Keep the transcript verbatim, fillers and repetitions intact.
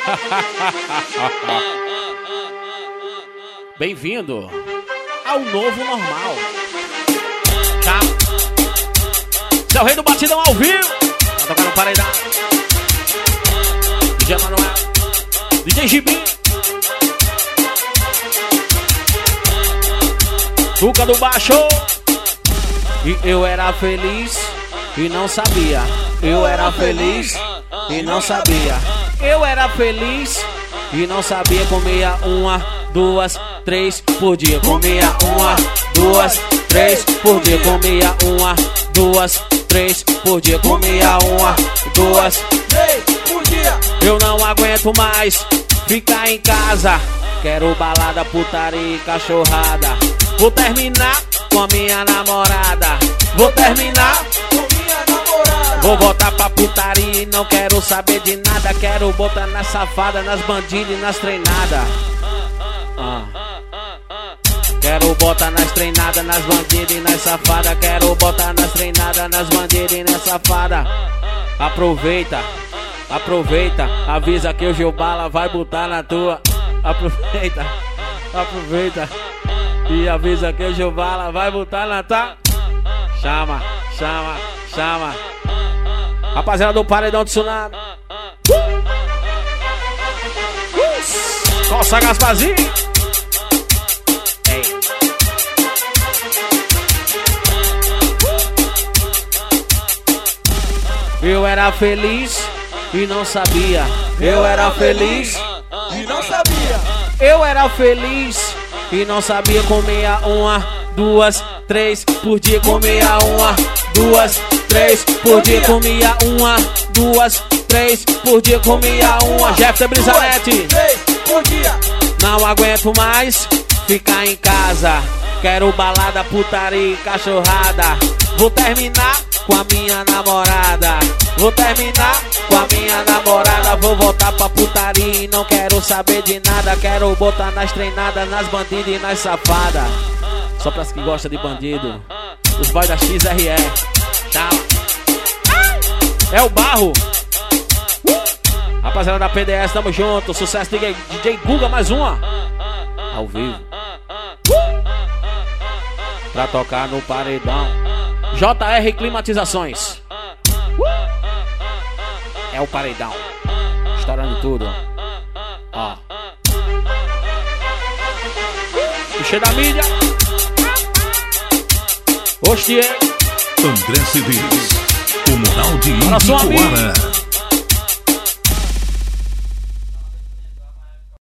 Bem-vindo ao novo normal. Tá? Seu rei do batidão ao vivo. Tá tocando paredão. D J Manuel, D J Gibi, Tuca do baixo. E eu era feliz e não sabia. Eu era feliz e não sabia. Eu era feliz e não sabia. Comia uma, duas, três por dia. Comia uma, duas, três por dia. Comia uma, duas, três por dia. Comia uma, duas, três por dia. Eu não aguento mais ficar em casa. Quero balada, putaria e cachorrada. Vou terminar com a minha namorada. Vou terminar com minha namorada. Vou voltar pra putaria e não quero saber de nada. Quero botar nas safadas, nas bandidas e nas treinadas. Ah. Quero botar nas treinadas, nas bandidas e nas safadas. Quero botar nas treinadas, nas bandidas e nas safadas. Aproveita, aproveita. Avisa que o Gilbala vai botar na tua. Aproveita, aproveita. E avisa que o Gilbala vai botar na tua. Chama, chama, chama. Rapaziada do Paredão de Tsunami. Coça Gasparzinho. Ei. Eu era feliz e não sabia. Eu era feliz e não sabia. Eu era feliz e não sabia. Comia uma, duas, três por dia. Comia uma, duas, três por dia. Comia uma, duas, três por dia. Comia uma. Jefferson Brizanete. Três por dia. Não aguento mais ficar em casa. Quero balada, putaria e cachorrada. Vou terminar com a minha namorada. Vou terminar com a minha namorada. Vou voltar pra putaria e não quero saber de nada. Quero botar nas treinadas, nas bandidas e nas safadas. Só pras que gostam de bandido. Os boys da X R E. Tchau. É o Barro. Rapaziada da P D S, tamo junto. Sucesso de D J Guga, mais uma. Ao vivo. Pra tocar no paredão. J R Climatizações. É o paredão. Estourando tudo. Ó. Puxei da mídia. Oxê. André Cedeiros. O Moral de Ipicoara.